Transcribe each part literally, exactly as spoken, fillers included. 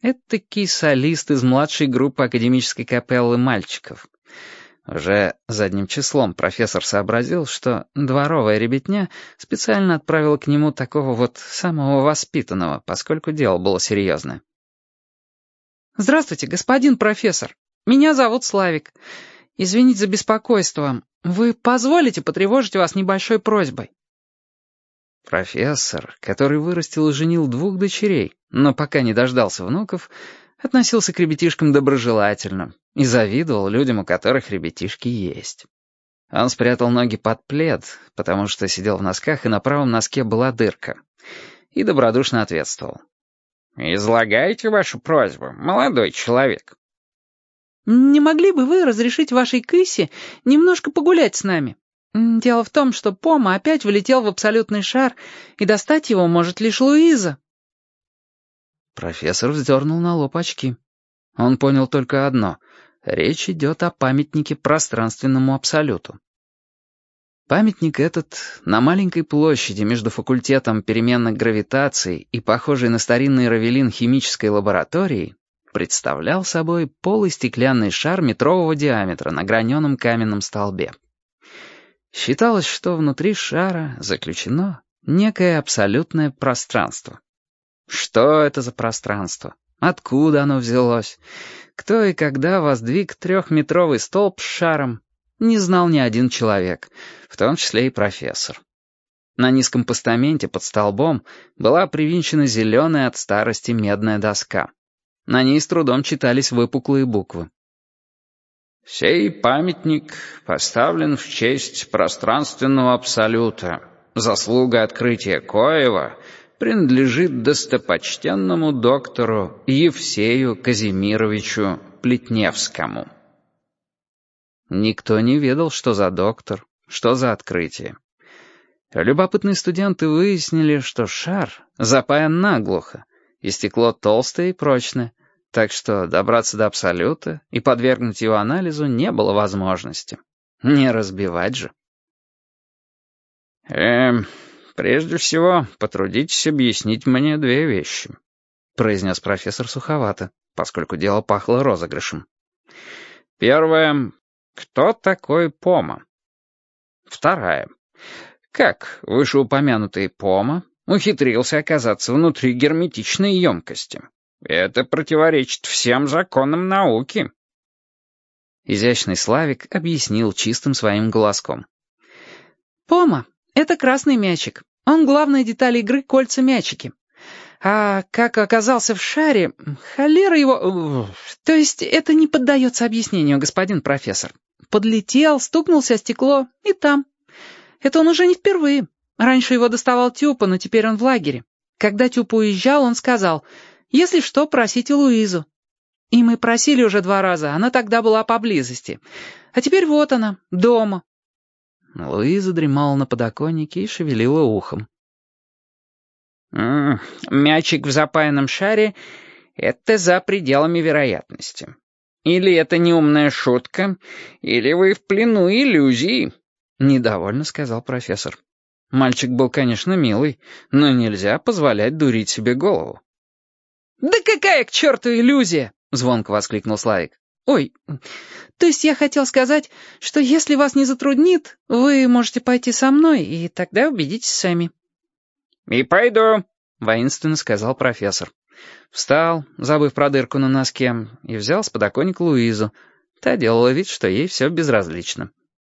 Этакий солист из младшей группы академической капеллы мальчиков. Уже задним числом профессор сообразил, что дворовая ребятня специально отправила к нему такого вот самого воспитанного, поскольку дело было серьезное. «Здравствуйте, господин профессор. Меня зовут Славик. Извините за беспокойство. Вы позволите потревожить вас небольшой просьбой?» Профессор, который вырастил и женил двух дочерей, но пока не дождался внуков, относился к ребятишкам доброжелательно и завидовал людям, у которых ребятишки есть. Он спрятал ноги под плед, потому что сидел в носках, и на правом носке была дырка, и добродушно ответствовал. «Излагайте вашу просьбу, молодой человек». «Не могли бы вы разрешить вашей крысе немножко погулять с нами? Дело в том, что Пома опять влетел в абсолютный шар, и достать его может лишь Луиза». Профессор вздернул на лоб очки. Он понял только одно — речь идет о памятнике пространственному абсолюту. Памятник этот на маленькой площади между факультетом переменных гравитаций и похожей на старинный равелин химической лабораторией представлял собой полый стеклянный шар метрового диаметра на граненом каменном столбе. Считалось, что внутри шара заключено некое абсолютное пространство. Что это за пространство? Откуда оно взялось? Кто и когда воздвиг трехметровый столб с шаром? Не знал ни один человек, в том числе и профессор. На низком постаменте под столбом была привинчена зеленая от старости медная доска. На ней с трудом читались выпуклые буквы. «Сей памятник поставлен в честь пространственного абсолюта. Заслуга открытия коего принадлежит достопочтенному доктору Евсею Казимировичу Плетневскому». Никто не ведал, что за доктор, что за открытие. Любопытные студенты выяснили, что шар запаян наглухо, и стекло толстое и прочное, так что добраться до абсолюта и подвергнуть его анализу не было возможности. Не разбивать же. «Эм, прежде всего, потрудитесь объяснить мне две вещи», — произнес профессор суховато, поскольку дело пахло розыгрышем. «Первое. Кто такой Пома? Вторая. Как вышеупомянутый Пома ухитрился оказаться внутри герметичной емкости? Это противоречит всем законам науки». Изящный Славик объяснил чистым своим голоском. «Пома — это красный мячик. Он главная деталь игры кольца-мячики. А как оказался в шаре, холера его... То есть это не поддается объяснению, господин профессор. Подлетел, стукнулся о стекло, и там. Это он уже не впервые. Раньше его доставал Тюпа, но теперь он в лагере. Когда Тюпа уезжал, он сказал, если что, просите Луизу. И мы просили уже два раза, она тогда была поблизости. А теперь вот она, дома». Луиза дремала на подоконнике и шевелила ухом. «М-м, «Мячик в запаянном шаре — это за пределами вероятности. Или это неумная шутка, или вы в плену иллюзий», — недовольно сказал профессор. Мальчик был, конечно, милый, но нельзя позволять дурить себе голову. «Да какая к черту иллюзия!» — звонко воскликнул Славик. «Ой, то есть я хотел сказать, что если вас не затруднит, вы можете пойти со мной, и тогда убедитесь сами». «И пойду», — воинственно сказал профессор. Встал, забыв про дырку на носке, и взял с подоконника Луизу. Та делала вид, что ей все безразлично.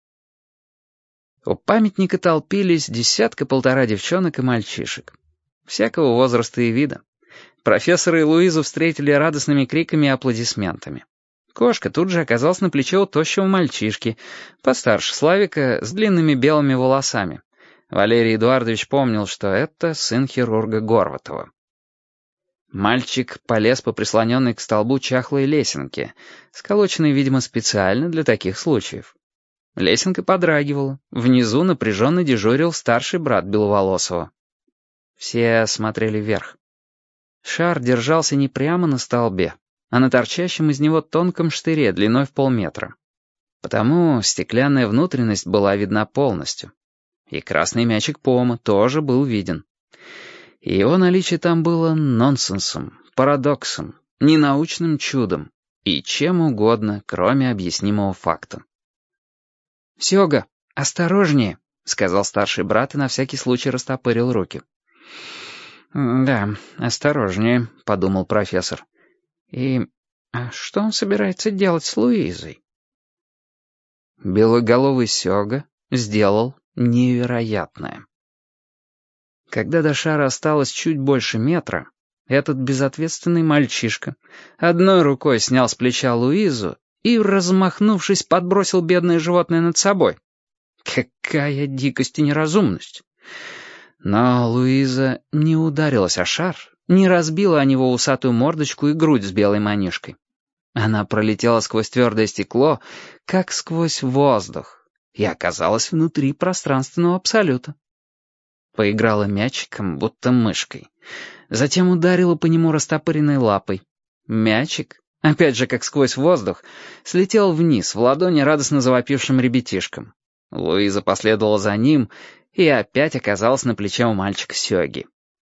У памятника толпились десятка-полтора девчонок и мальчишек. Всякого возраста и вида. Профессора и Луизу встретили радостными криками и аплодисментами. Кошка тут же оказалась на плече у тощего мальчишки, постарше Славика, с длинными белыми волосами. Валерий Эдуардович помнил, что это сын хирурга Горватова. Мальчик полез по прислоненной к столбу чахлой лесенке, сколоченной, видимо, специально для таких случаев. Лесенка подрагивала, внизу напряженно дежурил старший брат Беловолосова. Все смотрели вверх. Шар держался не прямо на столбе, а на торчащем из него тонком штыре длиной в полметра. Потому стеклянная внутренность была видна полностью. И красный мячик Пома тоже был виден. И его наличие там было нонсенсом, парадоксом, ненаучным чудом и чем угодно, кроме объяснимого факта. «Сёга, осторожнее», — сказал старший брат и на всякий случай растопырил руки. «Да, осторожнее», — подумал профессор. «И а что он собирается делать с Луизой?» Белоголовый Сёга сделал невероятное. Когда до шара осталось чуть больше метра, этот безответственный мальчишка одной рукой снял с плеча Луизу и, размахнувшись, подбросил бедное животное над собой. Какая дикость и неразумность! Но Луиза не ударилась о шар, не разбила о него усатую мордочку и грудь с белой манишкой. Она пролетела сквозь твердое стекло, как сквозь воздух, и оказалась внутри пространственного абсолюта. Поиграла мячиком, будто мышкой. Затем ударила по нему растопыренной лапой. Мячик, опять же как сквозь воздух, слетел вниз в ладони радостно завопившим ребятишкам. Луиза последовала за ним и опять оказалась на плече у мальчика Сёги.